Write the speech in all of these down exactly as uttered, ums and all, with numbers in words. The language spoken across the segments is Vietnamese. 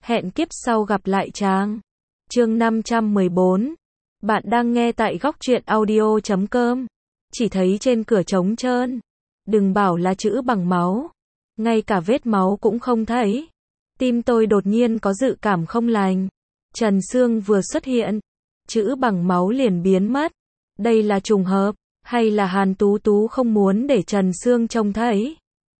Hẹn kiếp sau gặp lại chàng. Chương năm trăm mười bốn. Bạn đang nghe tại góc truyện audio chấm com. Chỉ thấy trên cửa trống trơn. Đừng bảo là chữ bằng máu. Ngay cả vết máu cũng không thấy. Tim tôi đột nhiên có dự cảm không lành. Trần Sương vừa xuất hiện. Chữ bằng máu liền biến mất. Đây là trùng hợp. Hay là Hàn Tú Tú không muốn để Trần Sương trông thấy?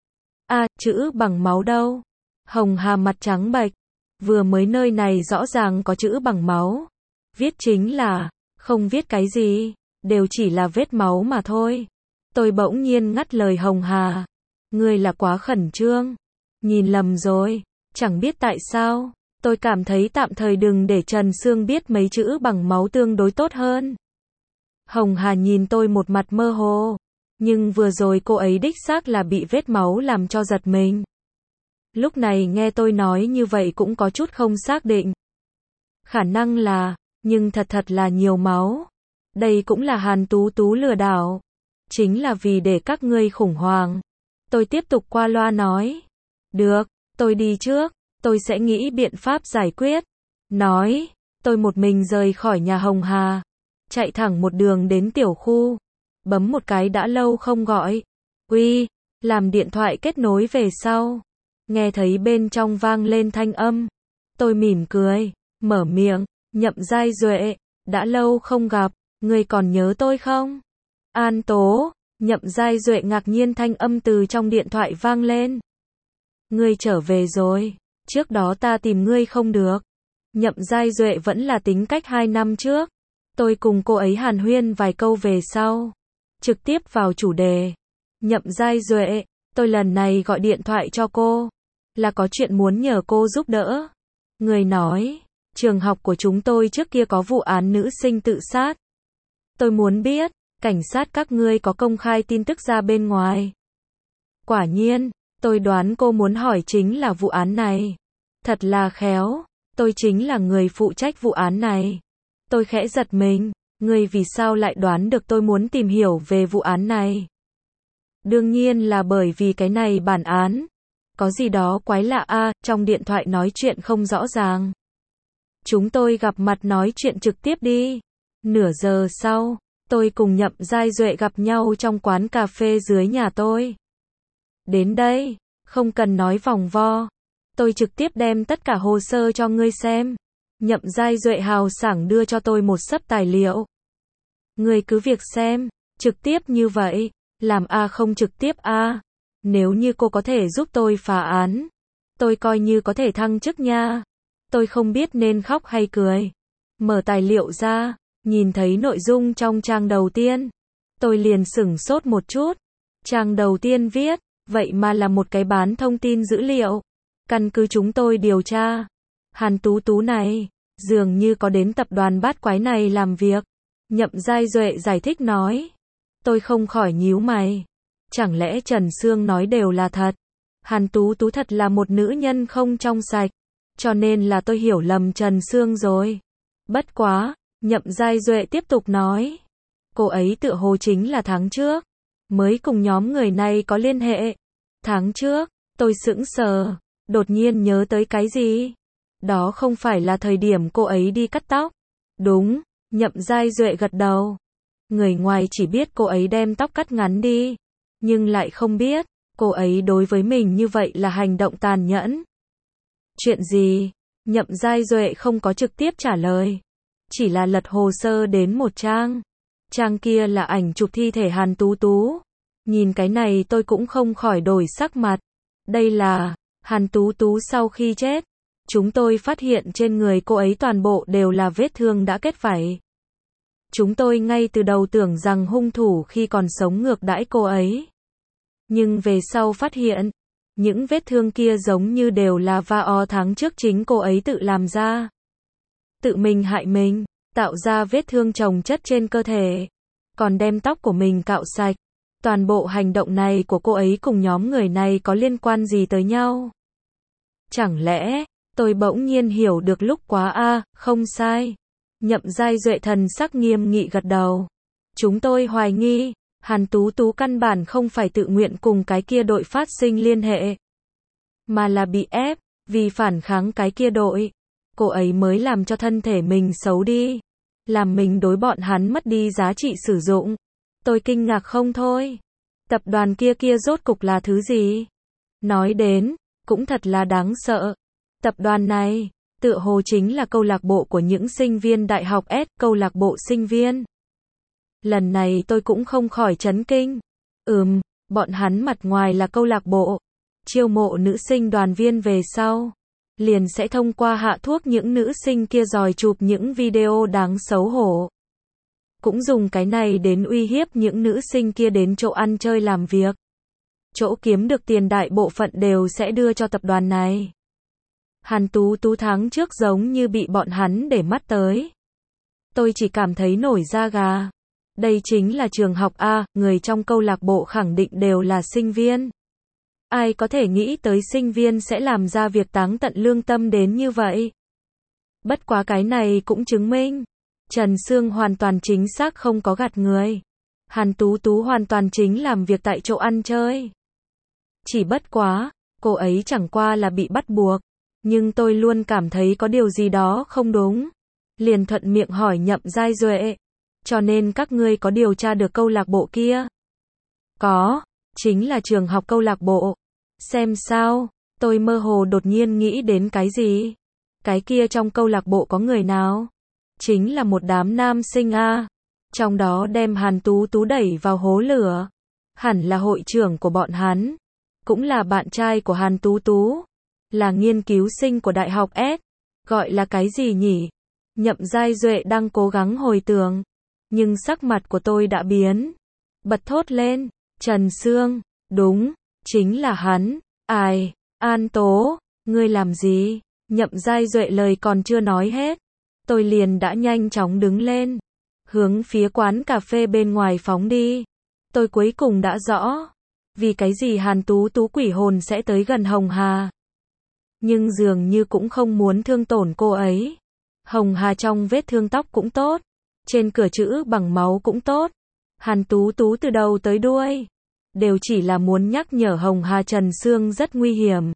À, chữ bằng máu đâu? Hồng Hà mặt trắng bệch. Vừa mới nơi này rõ ràng có chữ bằng máu. Viết chính là, không viết cái gì, đều chỉ là vết máu mà thôi. Tôi bỗng nhiên ngắt lời Hồng Hà. Ngươi là quá khẩn trương. Nhìn lầm rồi. Chẳng biết tại sao, tôi cảm thấy tạm thời đừng để Trần Sương biết mấy chữ bằng máu tương đối tốt hơn. Hồng Hà nhìn tôi một mặt mơ hồ. Nhưng vừa rồi cô ấy đích xác là bị vết máu làm cho giật mình. Lúc này nghe tôi nói như vậy cũng có chút không xác định. Khả năng là, nhưng thật thật là nhiều máu. Đây cũng là Hàn Tú Tú lừa đảo. Chính là vì để các ngươi khủng hoảng. Tôi tiếp tục qua loa nói. Được, tôi đi trước, tôi sẽ nghĩ biện pháp giải quyết. Nói, tôi một mình rời khỏi nhà Hồng Hà. Chạy thẳng một đường đến tiểu khu. Bấm một cái đã lâu không gọi. Uy, làm điện thoại kết nối về sau. Nghe thấy bên trong vang lên thanh âm. Tôi mỉm cười, mở miệng, Nhậm Giai Duệ, đã lâu không gặp, ngươi còn nhớ tôi không? An Tố, Nhậm Giai Duệ ngạc nhiên thanh âm từ trong điện thoại vang lên. Ngươi trở về rồi, trước đó ta tìm ngươi không được. Nhậm Giai Duệ vẫn là tính cách hai năm trước. Tôi cùng cô ấy hàn huyên vài câu về sau. Trực tiếp vào chủ đề. Nhậm Giai Duệ, tôi lần này gọi điện thoại cho cô. Là có chuyện muốn nhờ cô giúp đỡ. Người nói, trường học của chúng tôi trước kia có vụ án nữ sinh tự sát. Tôi muốn biết, cảnh sát các ngươi có công khai tin tức ra bên ngoài. Quả nhiên, tôi đoán cô muốn hỏi chính là vụ án này. Thật là khéo, tôi chính là người phụ trách vụ án này. Tôi khẽ giật mình, ngươi vì sao lại đoán được tôi muốn tìm hiểu về vụ án này? Đương nhiên là bởi vì cái này bản án. Có gì đó quái lạ a, trong điện thoại nói chuyện không rõ ràng. Chúng tôi gặp mặt nói chuyện trực tiếp đi. Nửa giờ sau, tôi cùng Nhậm Giai Duệ gặp nhau trong quán cà phê dưới nhà tôi. Đến đây, không cần nói vòng vo. Tôi trực tiếp đem tất cả hồ sơ cho ngươi xem. Nhậm Giai Duệ hào sảng đưa cho tôi một xấp tài liệu. Ngươi cứ việc xem, trực tiếp như vậy, làm a không trực tiếp a. Nếu như cô có thể giúp tôi phá án, tôi coi như có thể thăng chức nha. Tôi không biết nên khóc hay cười. Mở tài liệu ra, nhìn thấy nội dung trong trang đầu tiên. Tôi liền sửng sốt một chút. Trang đầu tiên viết, vậy mà là một cái bán thông tin dữ liệu. Căn cứ chúng tôi điều tra, Hàn Tú Tú này, dường như có đến tập đoàn bát quái này làm việc. Nhậm Giai Duệ giải thích nói. Tôi không khỏi nhíu mày. Chẳng lẽ Trần Sương nói đều là thật? Hàn Tú Tú thật là một nữ nhân không trong sạch. Cho nên là tôi hiểu lầm Trần Sương rồi. Bất quá, Nhậm Giai Duệ tiếp tục nói. Cô ấy tựa hồ chính là tháng trước. Mới cùng nhóm người này có liên hệ. Tháng trước, tôi sững sờ. Đột nhiên nhớ tới cái gì? Đó không phải là thời điểm cô ấy đi cắt tóc. Đúng, Nhậm Giai Duệ gật đầu. Người ngoài chỉ biết cô ấy đem tóc cắt ngắn đi. Nhưng lại không biết, cô ấy đối với mình như vậy là hành động tàn nhẫn. Chuyện gì? Nhậm Giai Duệ không có trực tiếp trả lời. Chỉ là lật hồ sơ đến một trang. Trang kia là ảnh chụp thi thể Hàn Tú Tú. Nhìn cái này tôi cũng không khỏi đổi sắc mặt. Đây là Hàn Tú Tú sau khi chết. Chúng tôi phát hiện trên người cô ấy toàn bộ đều là vết thương đã kết vảy. Chúng tôi ngay từ đầu tưởng rằng hung thủ khi còn sống ngược đãi cô ấy. Nhưng về sau phát hiện, những vết thương kia giống như đều là vào tháng trước chính cô ấy tự làm ra. Tự mình hại mình, tạo ra vết thương chồng chất trên cơ thể. Còn đem tóc của mình cạo sạch. Toàn bộ hành động này của cô ấy cùng nhóm người này có liên quan gì tới nhau? Chẳng lẽ, tôi bỗng nhiên hiểu được lúc quá a, không sai. Nhậm Giai Duệ thần sắc nghiêm nghị gật đầu. Chúng tôi hoài nghi, Hàn Tú Tú căn bản không phải tự nguyện cùng cái kia đội phát sinh liên hệ. Mà là bị ép, Vì phản kháng cái kia đội, cô ấy mới làm cho thân thể mình xấu đi. Làm mình đối bọn hắn mất đi giá trị sử dụng. Tôi kinh ngạc không thôi. Tập đoàn kia kia rốt cục là thứ gì? Nói đến, cũng thật là đáng sợ. Tập đoàn này, tựa hồ chính là câu lạc bộ của những sinh viên đại học S, câu lạc bộ sinh viên. Lần này tôi cũng không khỏi chấn kinh. Ừm, bọn hắn mặt ngoài là câu lạc bộ, chiêu mộ nữ sinh đoàn viên về sau, liền sẽ thông qua hạ thuốc những nữ sinh kia dòi chụp những video đáng xấu hổ. Cũng dùng cái này đến uy hiếp những nữ sinh kia đến chỗ ăn chơi làm việc. Chỗ kiếm được tiền đại bộ phận đều sẽ đưa cho tập đoàn này. Hàn Tú Tú tháng trước giống như bị bọn hắn để mắt tới. Tôi chỉ cảm thấy nổi da gà. Đây chính là trường học A, người trong câu lạc bộ khẳng định đều là sinh viên. Ai có thể nghĩ tới sinh viên sẽ làm ra việc táng tận lương tâm đến như vậy. Bất quá cái này cũng chứng minh, Trần Sương hoàn toàn chính xác không có gạt người. Hàn Tú Tú hoàn toàn chính làm việc tại chỗ ăn chơi. Chỉ bất quá, cô ấy chẳng qua là bị bắt buộc. Nhưng tôi luôn cảm thấy có điều gì đó không đúng. Liền thuận miệng hỏi Nhậm Giai Duệ. Cho nên các ngươi có điều tra được câu lạc bộ kia? Có, chính là trường học câu lạc bộ. Xem sao, tôi mơ hồ đột nhiên nghĩ đến cái gì? Cái kia trong câu lạc bộ có người nào? Chính là một đám nam sinh a. Trong đó đem Hàn Tú Tú đẩy vào hố lửa. Hẳn là hội trưởng của bọn hắn. Cũng là bạn trai của Hàn Tú Tú. Là nghiên cứu sinh của Đại học S. Gọi là cái gì nhỉ? Nhậm Giai Duệ đang cố gắng hồi tưởng. Nhưng sắc mặt của tôi đã biến. Bật thốt lên. Trần Sương. Đúng. Chính là hắn. Ai? An Tố. Ngươi làm gì? Nhậm Giai Duệ lời còn chưa nói hết. Tôi liền đã nhanh chóng đứng lên. Hướng phía quán cà phê bên ngoài phóng đi. Tôi cuối cùng đã rõ. Vì cái gì Hàn Tú Tú quỷ hồn sẽ tới gần Hồng Hà. Nhưng dường như cũng không muốn thương tổn cô ấy. Hồng Hà trong vết thương tóc cũng tốt. Trên cửa chữ bằng máu cũng tốt. Hàn Tú Tú từ đầu tới đuôi. Đều chỉ là muốn nhắc nhở Hồng Hà Trần Sương rất nguy hiểm.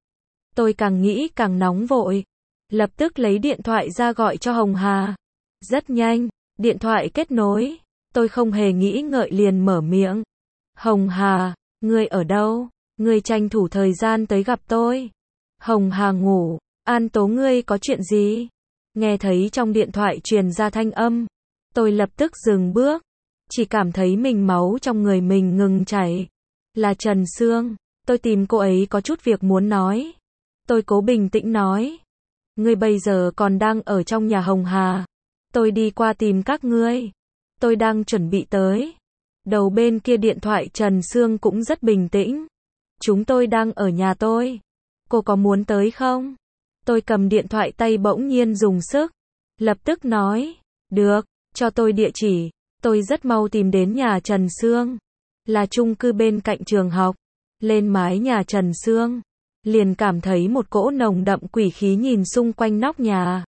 Tôi càng nghĩ càng nóng vội. Lập tức lấy điện thoại ra gọi cho Hồng Hà. Rất nhanh, điện thoại kết nối. Tôi không hề nghĩ ngợi liền mở miệng. Hồng Hà, ngươi ở đâu? Ngươi tranh thủ thời gian tới gặp tôi. Hồng Hà ngủ. An Tố ngươi có chuyện gì? Nghe thấy trong điện thoại truyền ra thanh âm. Tôi lập tức dừng bước. Chỉ cảm thấy mình máu trong người mình ngừng chảy. Là Trần Sương. Tôi tìm cô ấy có chút việc muốn nói. Tôi cố bình tĩnh nói. Ngươi bây giờ còn đang ở trong nhà Hồng Hà. Tôi đi qua tìm các ngươi. Tôi đang chuẩn bị tới. Đầu bên kia điện thoại Trần Sương cũng rất bình tĩnh. Chúng tôi đang ở nhà tôi. Cô có muốn tới không? Tôi cầm điện thoại tay bỗng nhiên dùng sức. Lập tức nói. Được, cho tôi địa chỉ. Tôi rất mau tìm đến nhà Trần Sương. Là chung cư bên cạnh trường học. Lên mái nhà Trần Sương. Liền cảm thấy một cỗ nồng đậm quỷ khí nhìn xung quanh nóc nhà.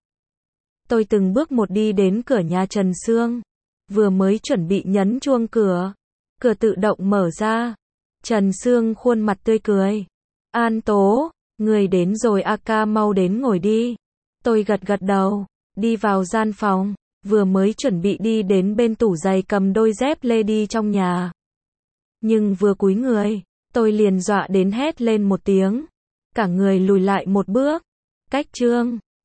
Tôi từng bước một đi đến cửa nhà Trần Sương. Vừa mới chuẩn bị nhấn chuông cửa. Cửa tự động mở ra. Trần Sương khuôn mặt tươi cười. An Tố, người đến rồi a ca mau đến ngồi đi. Tôi gật gật đầu. Đi vào gian phòng. Vừa mới chuẩn bị đi đến bên tủ giày cầm đôi dép lê đi trong nhà. Nhưng vừa cúi người. Tôi liền dọa đến hét lên một tiếng. Cả người lùi lại một bước. Cách chương